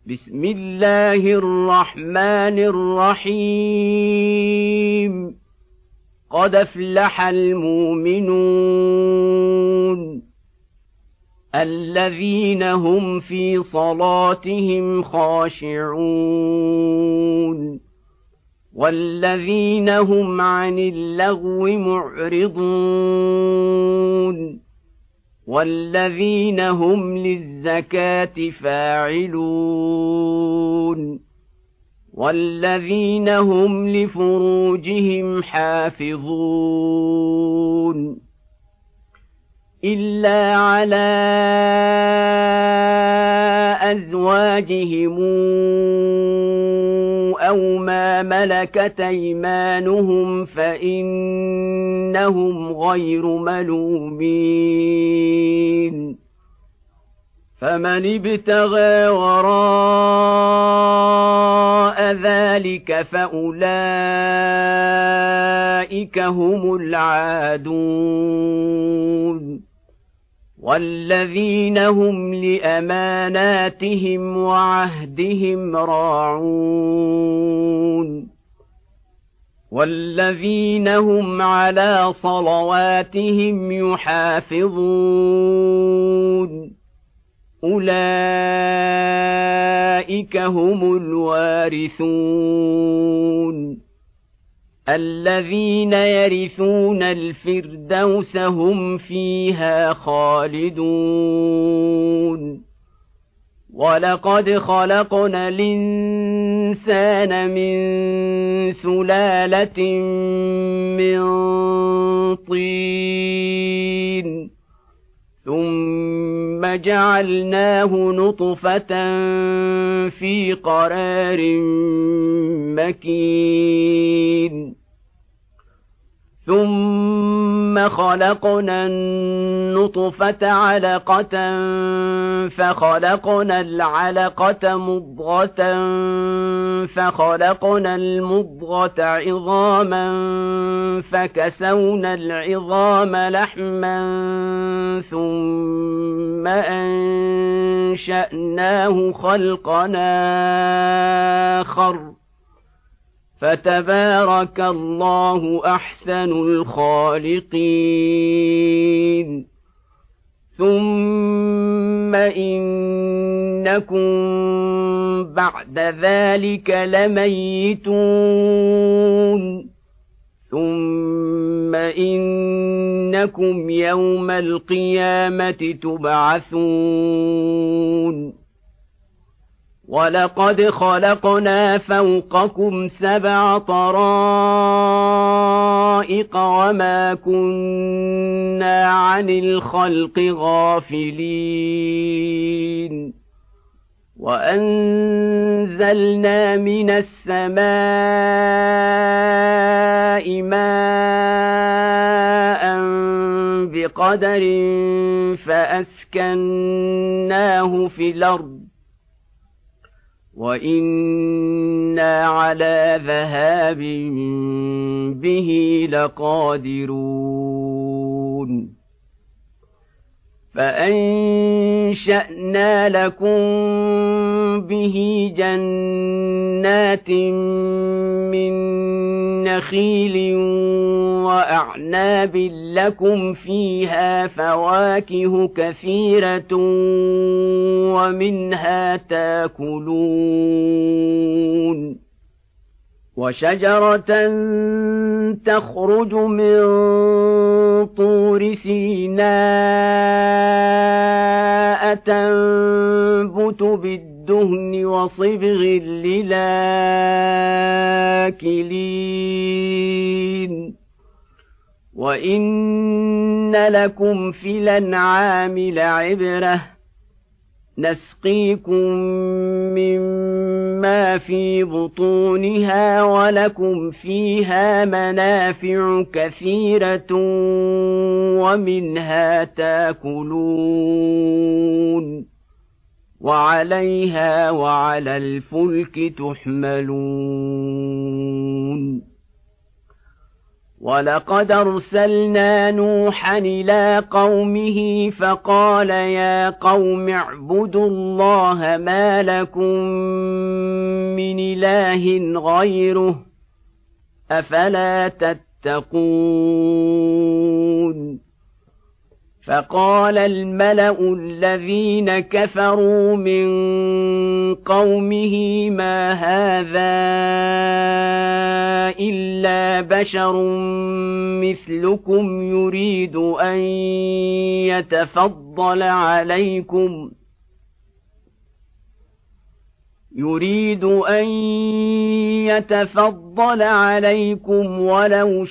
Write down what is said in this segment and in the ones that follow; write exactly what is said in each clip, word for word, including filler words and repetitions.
بسم الله الرحمن الرحيم قد أفلح المؤمنون الذين هم في صلاتهم خاشعون والذين هم عن اللغو معرضون والذين هم للزكاة فاعلون والذين هم لفروجهم حافظون إلا على أزواجهم أو ما ملكت أيمانهم فإنهم غير ملومين فمن ابتغى وراء ذلك فأولئك هم العادون والذين هم لأماناتهم وعهدهم راعون والذين هم على صلواتهم يحافظون أولئك هم الوارثون الذين يرثون الفردوس هم فيها خالدون ولقد خلقنا الإنسان من سلالة من طين ثم جعلناه نطفة في قرار مكين ثم خلقنا النطفة علقة فخلقنا العلقة مضغة فخلقنا المضغة عظاما فكسونا العظام لحما ثم أنشأناه خلقا آخر فتبارك الله أحسن الخالقين ثم إنكم بعد ذلك لميتون ثم إنكم يوم القيامة تبعثون ولقد خلقنا فوقكم سبع طرائق وما كنا عن الخلق غافلين وأنزلنا من السماء ماء بقدر فأسكناه في الأرض وإنا على ذهاب به لقادرون فأنشأنا لكم به جنات من نخيل وأعناب لكم فيها فواكه كثيرة ومنها تاكلون وشجرة تخرج من طور سيناء تنبت بالدهن وصبغ للآكلين وإن لكم في الأنعام لعبرة نسقيكم مما في بطونها ولكم فيها منافع كثيرة ومنها تاكلون وعليها وعلى الفلك تحملون ولقد أرسلنا نوحا إلى قومه فقال يا قوم اعبدوا الله ما لكم من إله غيره أفلا تتقون فقال الملأ الذين كفروا من قومه ما هذا إلا بشر مثلكم يريد أن يتفضل عليكم يريد أن يتفضل عليكم ولو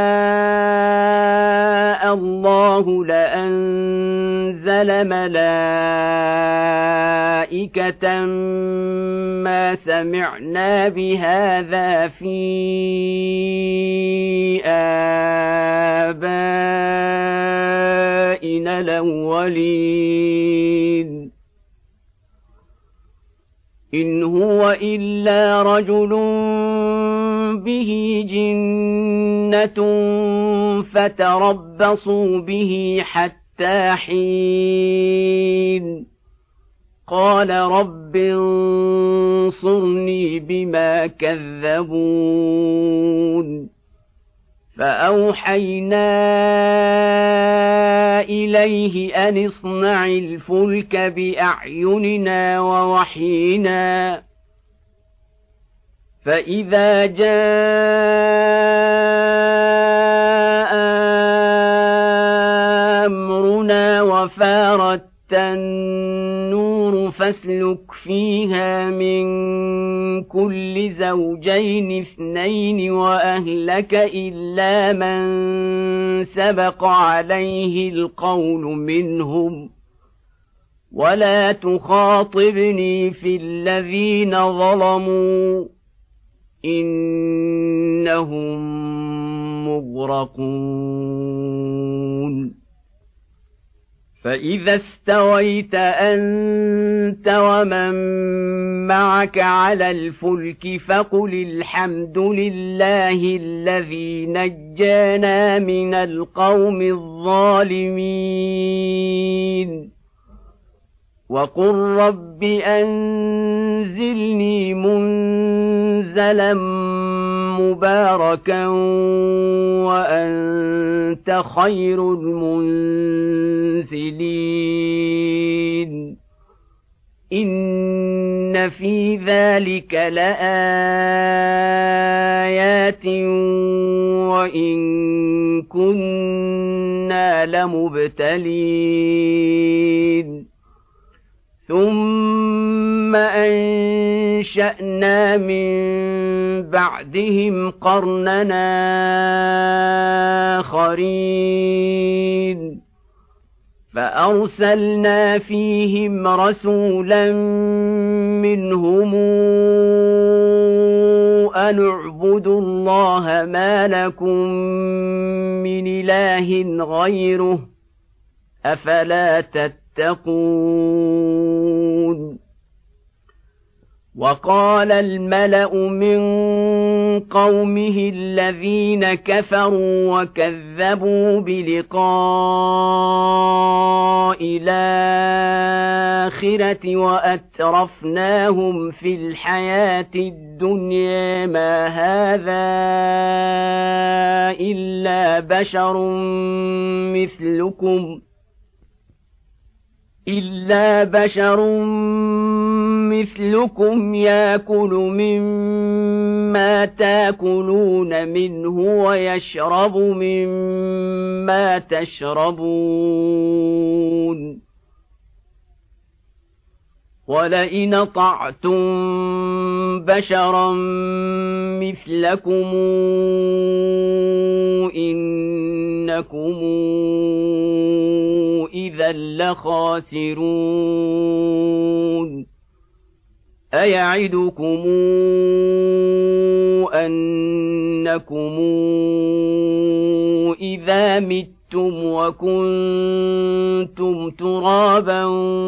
شاء الله لأنزل ملائكة ما سمعنا بهذا في آبائنا الأولين إن هو إلا رجل به جنة فتربصوا به حتى حين قال رب انصرني بما كذبون فأوحينا إليه أن اصنع الفلك بأعيننا ووحينا فإذا جاء أمرنا وفارت النور فاسلك فيها من كل زوجين اثنين وأهلك إلا من سبق عليه القول منهم ولا تخاطبني في الذين ظلموا إنهم مغرقون فإذا استويت أنت ومن معك على الفلك فقل الحمد لله الذي نجانا من القوم الظالمين وقل رب أنزلني منزلا مباركا وأنت خير المنزلين إن في ذلك لآيات وإن كنا لمبتلين ثم أنشأنا من بعدهم قرننا آخرين فأرسلنا فيهم رسولا منهم أن اعبدوا الله ما لكم من إله غيره أفلا تتقون وقال الملأ من قومه الذين كفروا وكذبوا بلقاء الآخرة وأترفناهم في الحياة الدنيا ما هذا إلا بشر مثلكم إلا بشر مثلكم يأكل مما تأكلون منه ويشرب مما تشربون ولئن أطعتم بشرا مثلكم إنكم إذا لخاسرون أيعدكم أنكم إذا متم وكنتم ترابا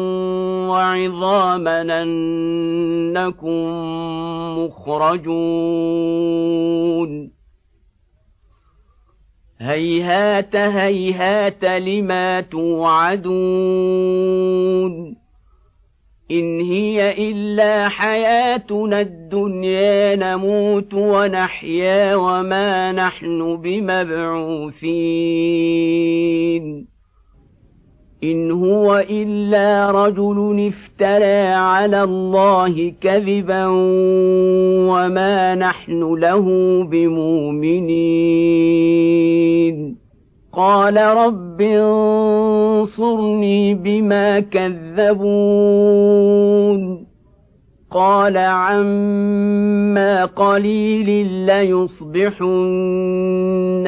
وعظاما أنكم مخرجون هيهات هيهات لما توعدون إن هي إلا حياتنا الدنيا نموت ونحيا وما نحن بمبعوثين إن هو إلا رجل افترى على الله كذبا وما نحن له بمؤمنين قال رب انصرني بما كذبون قال عما قليل ليصبحن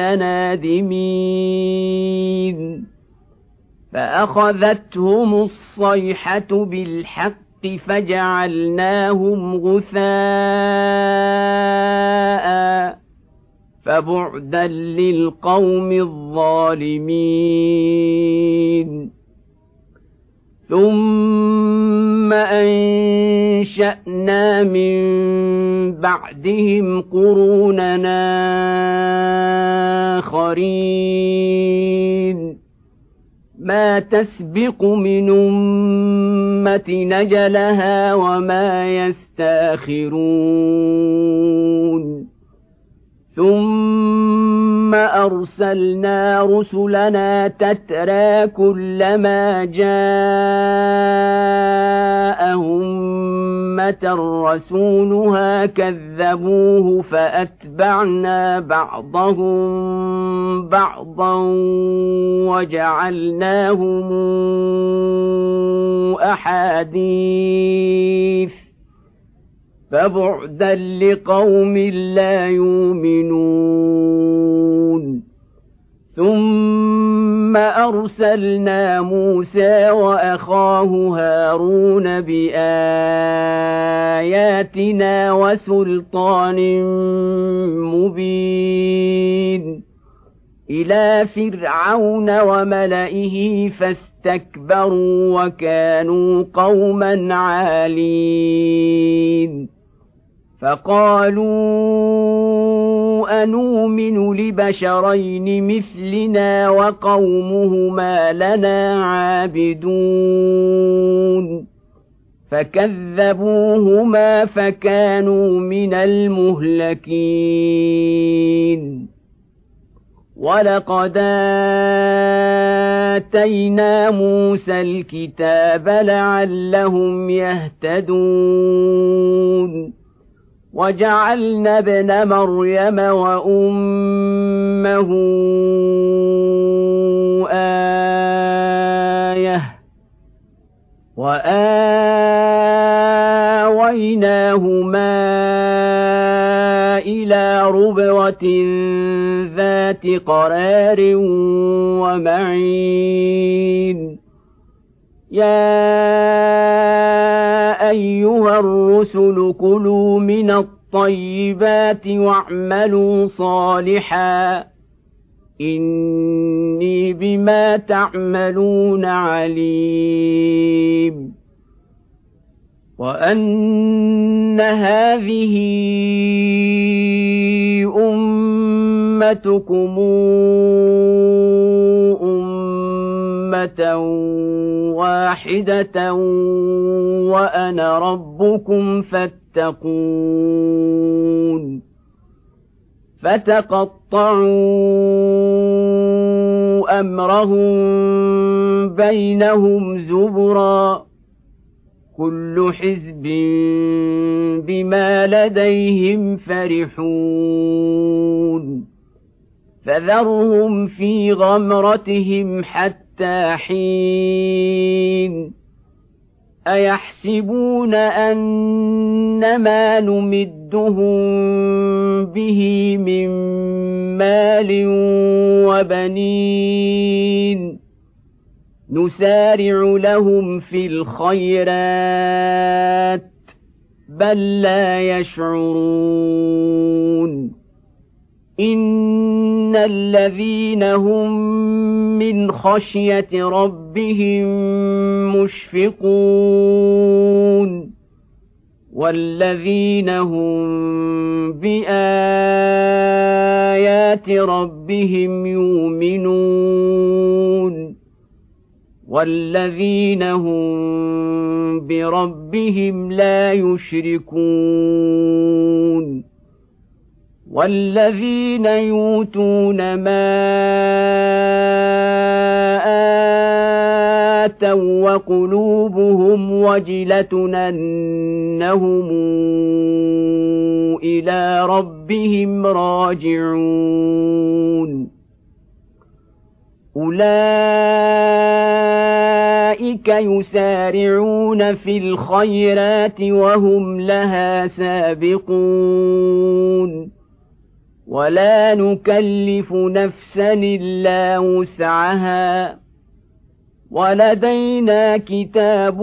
نادمين فأخذتهم الصيحة بالحق فجعلناهم غثاء فبعدا للقوم الظالمين ثم أنشأنا من بعدهم قروننا آخرين ما تسبق من أمة نجلها وما يستأخرون ثم أرسلنا رسلنا تترى كلما جاء أمة رسولها كذبوه فأتبعنا بعضهم بعضا وجعلناهم أحاديث فبعدا لقوم لا يؤمنون ثم أرسلنا موسى وأخاه هارون بآياتنا وسلطان مبين إلى فرعون وملئه فاستكبروا وكانوا قوما عالين فقالوا أنؤمن لبشرين مثلنا وقومهما لنا عابدون فكذبوهما فكانوا من المهلكين ولقد آتينا موسى الكتاب لعلهم يهتدون وجعلنا ابن مريم وأمه آية وآويناهما إلى ربوة ذات قرار ومعين يا أيها الرسل كلوا من الطيبات واعملوا صالحا إني بما تعملون عليم وأن هذه أمتكم أمة واحدة وأنا ربكم فاتقون فتقطعوا أمرهم بينهم زبرا كل حزب بما لديهم فرحون فذرهم في غمرتهم حتى حين أيحسبون أنما نمدهم به من مال وبنين نسارع لهم في الخيرات بل لا يشعرون إن الذين هم من خشية ربهم مشفقون والذين هم بآيات ربهم يؤمنون والذين هم بربهم لا يشركون والذين يؤتون ما آتوا وقلوبهم وجلة أنهم إلى ربهم راجعون أولئك يسارعون في الخيرات وهم لها سابقون ولا نكلف نفسا إلا وسعها ولدينا كتاب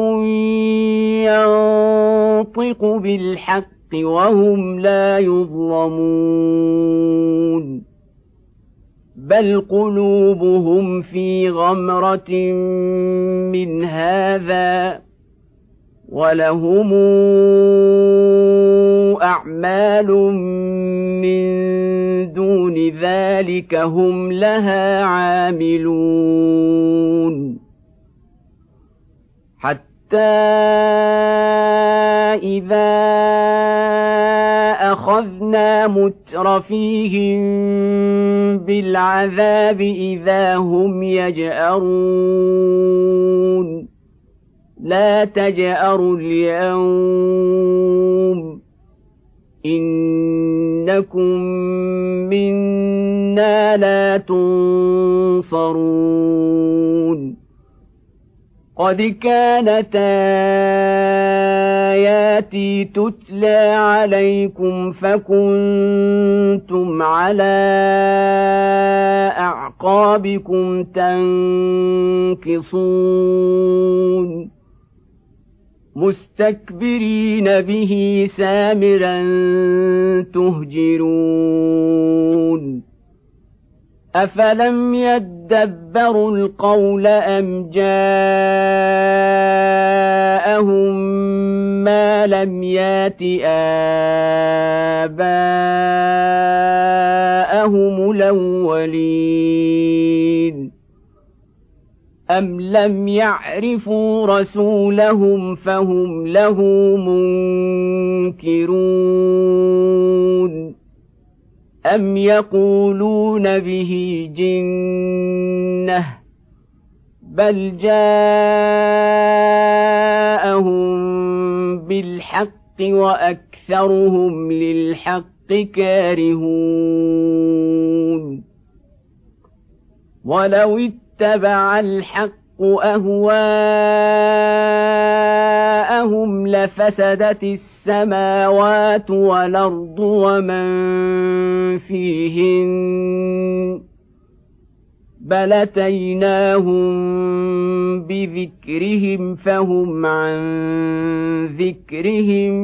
ينطق بالحق وهم لا يظلمون بل قلوبهم في غمرة من هذا ولهم أعمال من دون ذلك هم لها عاملون حتى إذا أخذنا مترفيهم بالعذاب إذا هم يجأرون لا تجأروا اليوم إنكم منا لا تنصرون قد كانت آياتي تتلى عليكم فكنتم على أعقابكم تنكصون مستكبرين به سامرا تهجرون أفلم يدبروا القول أم جاءهم ما لم يات آباءهم الأولين أم لم يعرفوا رسولهم فهم له منكرون أم يقولون به جنة بل جاءهم بالحق وأكثرهم للحق كارهون ولو اتبع الحق أهواءهم لفسدت السماوات والأرض ومن فيهن بل أتيناهم بذكرهم فهم عن ذكرهم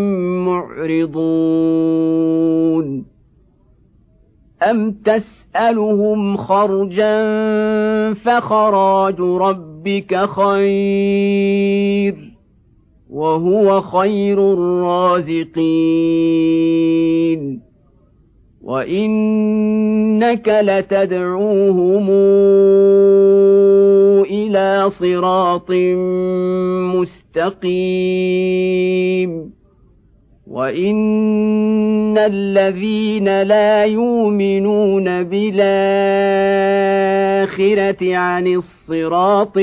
معرضون أم تسألهم خرجا فخراج ربك خير وهو خير الرازقين وإنك لتدعوهم إلى صراط مستقيم وإن الذين لا يؤمنون بالآخرة عن الصراط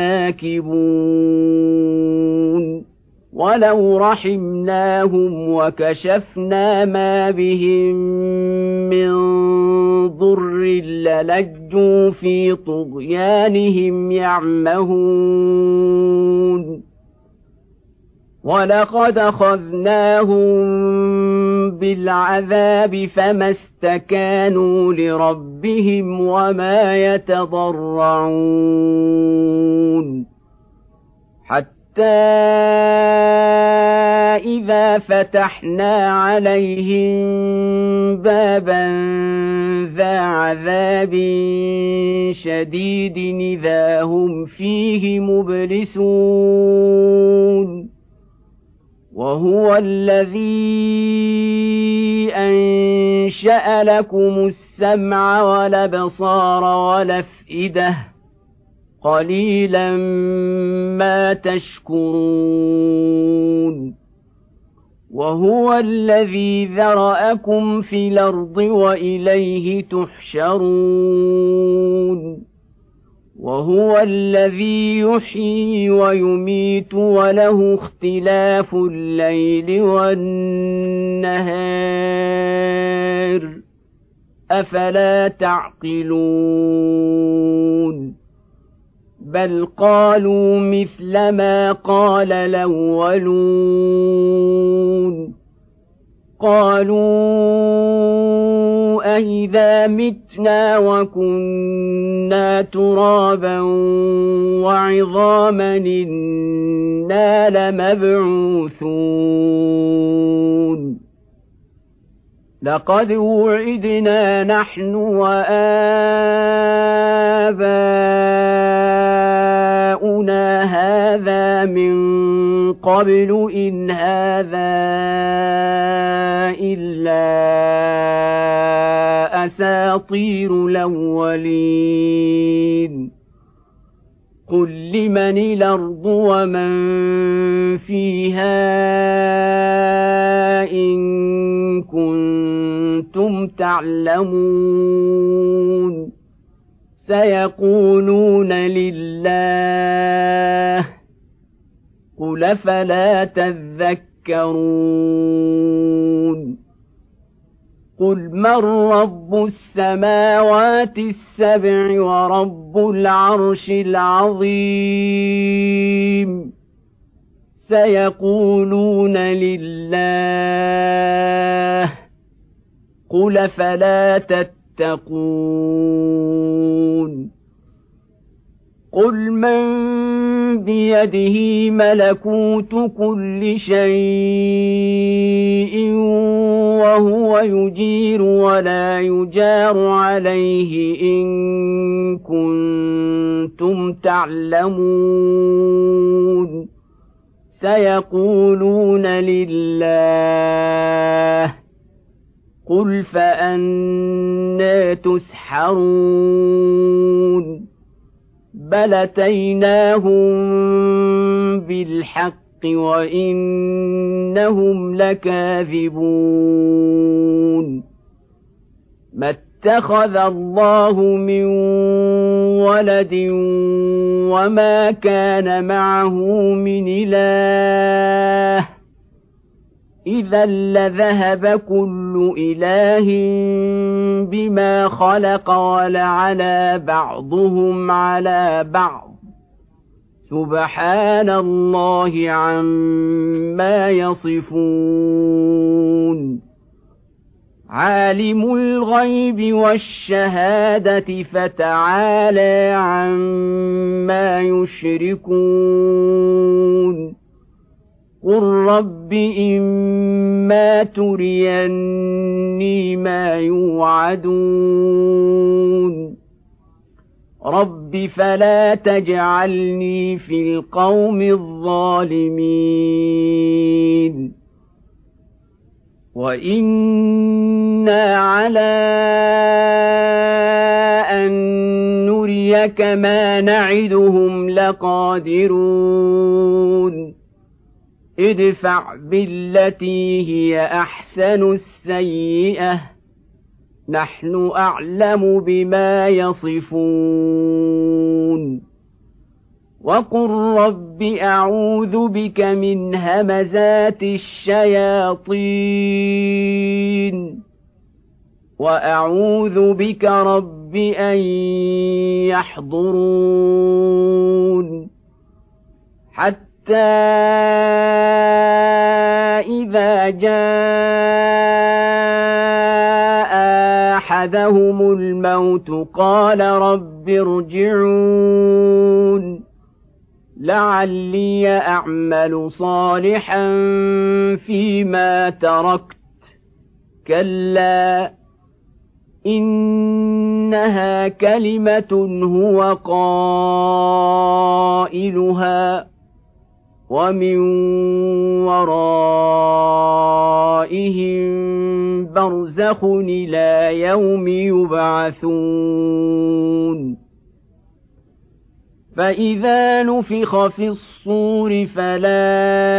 لناكبون ولو رحمناهم وكشفنا ما بهم من ضر للجوا في طغيانهم يعمهون ولقد أخذناهم بالعذاب فما استكانوا لربهم وما يتضرعون حتى إذا فتحنا عليهم بابا ذا عذاب شديد إذا هم فيه مبلسون وهو الذي وأنشأ لكم السمع والأبصار والأفئدة قليلا ما تشكرون وهو الذي ذرأكم في الأرض وإليه تحشرون وهو الذي يحيي ويميت وله اختلاف الليل والنهار أفلا تعقلون بل قالوا مثل ما قال الأولون قالوا أئذا متنا وكنا ترابا وعظاما إنا لمبعوثون لقد وعدنا نحن وآباؤنا هذا من قبل إن هذا إلا أساطير الأولين قل لمن الأرض ومن فيها إن كنتم تعلمون سيقولون لله قل فلا تذكرون قل من رب السماوات السبع ورب العرش العظيم سيقولون لله قل فلا تتقون قل من بيده ملكوت كل شيء وهو يجير ولا يجار عليه إن كنتم تعلمون سيقولون لله قل فأنى تسحرون بل أتيناهم بالحق وإنهم لكاذبون ما اتخذ الله من ولد وما كان معه من إله إذا لذهب كل إله بما خلق ولعلى بعضهم على بعض سبحان الله عما يصفون عالم الغيب والشهادة فتعالى عما يشركون قل رب إما تريني ما يوعدون رب فلا تجعلني في القوم الظالمين وإنا على أن نريك ما نعدهم لقادرون ادفع بالتي هي أحسن السيئة نحن أعلم بما يصفون وقل رب أعوذ بك من همزات الشياطين وأعوذ بك رب أن يحضرون حتى حتى إذا جاء أحدهم الموت قال رب ارجعون لعلي أعمل صالحا فيما تركت كلا إنها كلمة هو قائلها ومن ورائهم برزخ إلى يوم يبعثون فإذا نفخ في الصور فلا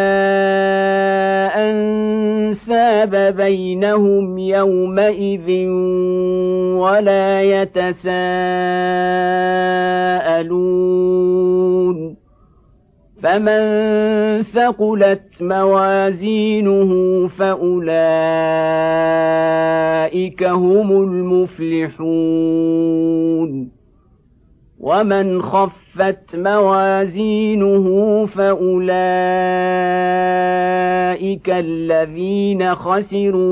أنساب بينهم يومئذ ولا يتساءلون فمن ثقلت موازينه فأولئك هم المفلحون ومن خفت موازينه فأولئك الذين خسروا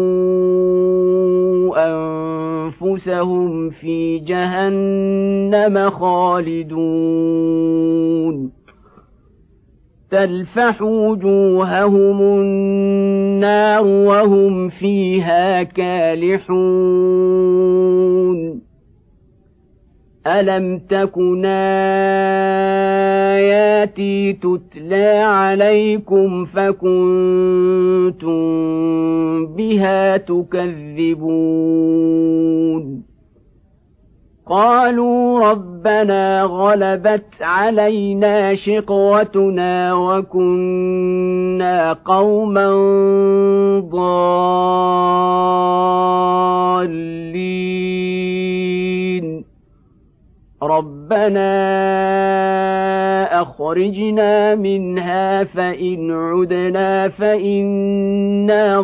أنفسهم في جهنم خالدون تلفح وجوههم النار وهم فيها كالحون ألم تكن آياتي تتلى عليكم فكنتم بها تكذبون قالوا ربنا غلبت علينا شقوتنا وكنا قوما ضالين ربنا أخرجنا منها فإن عدنا فإنا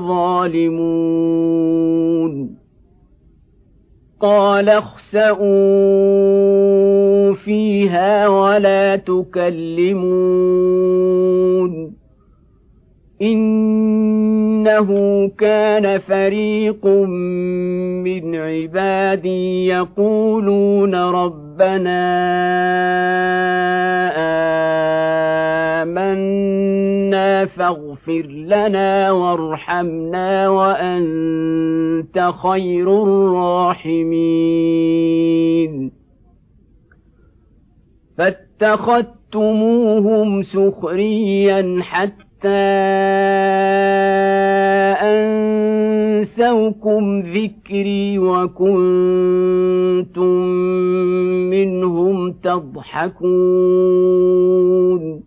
ظالمون قال اخسئوا فيها ولا تكلمون إنه كان فريق من عبادي يقولون ربنا آمنا فاغفر لنا وارحمنا وأنت خير الراحمين فاتخذتموهم سخريا حتى أنسوكم ذكري وكنتم منهم تضحكون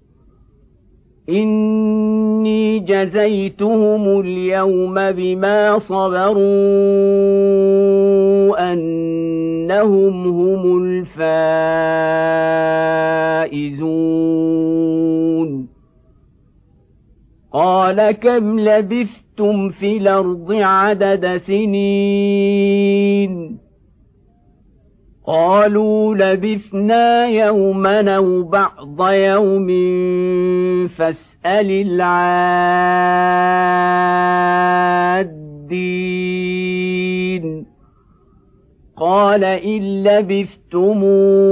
إني جزيتهم اليوم بما صبروا أنهم هم الفائزون قال كم لبثتم في الأرض عدد سنين قالوا لبثنا يوما أو بعض يوم فاسأل العادين قال إن لبثتم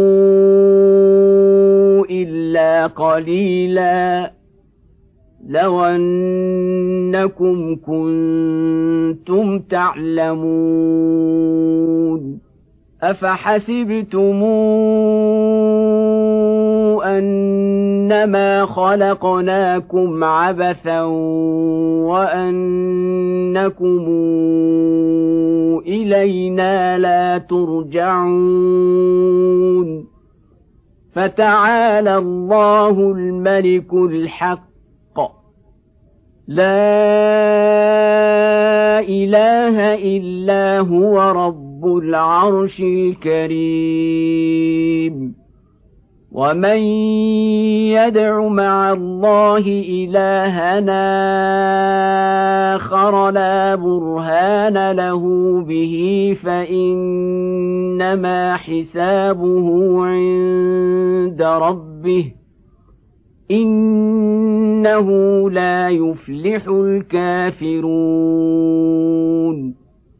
إلا قليلا لو أنكم كنتم تعلمون أفحسبتم أنما خلقناكم عبثا وأنكم إلينا لا ترجعون فتعالى الله الملك الحق لا إله إلا هو رب العرش الكريم ومن يدع مع الله إلهنا آخر لا برهان له به فإنما حسابه عند ربه إنه لا يفلح الكافرون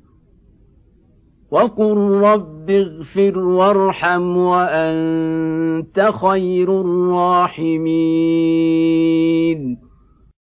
وقل رب اغفر وارحم وأنت خير الراحمين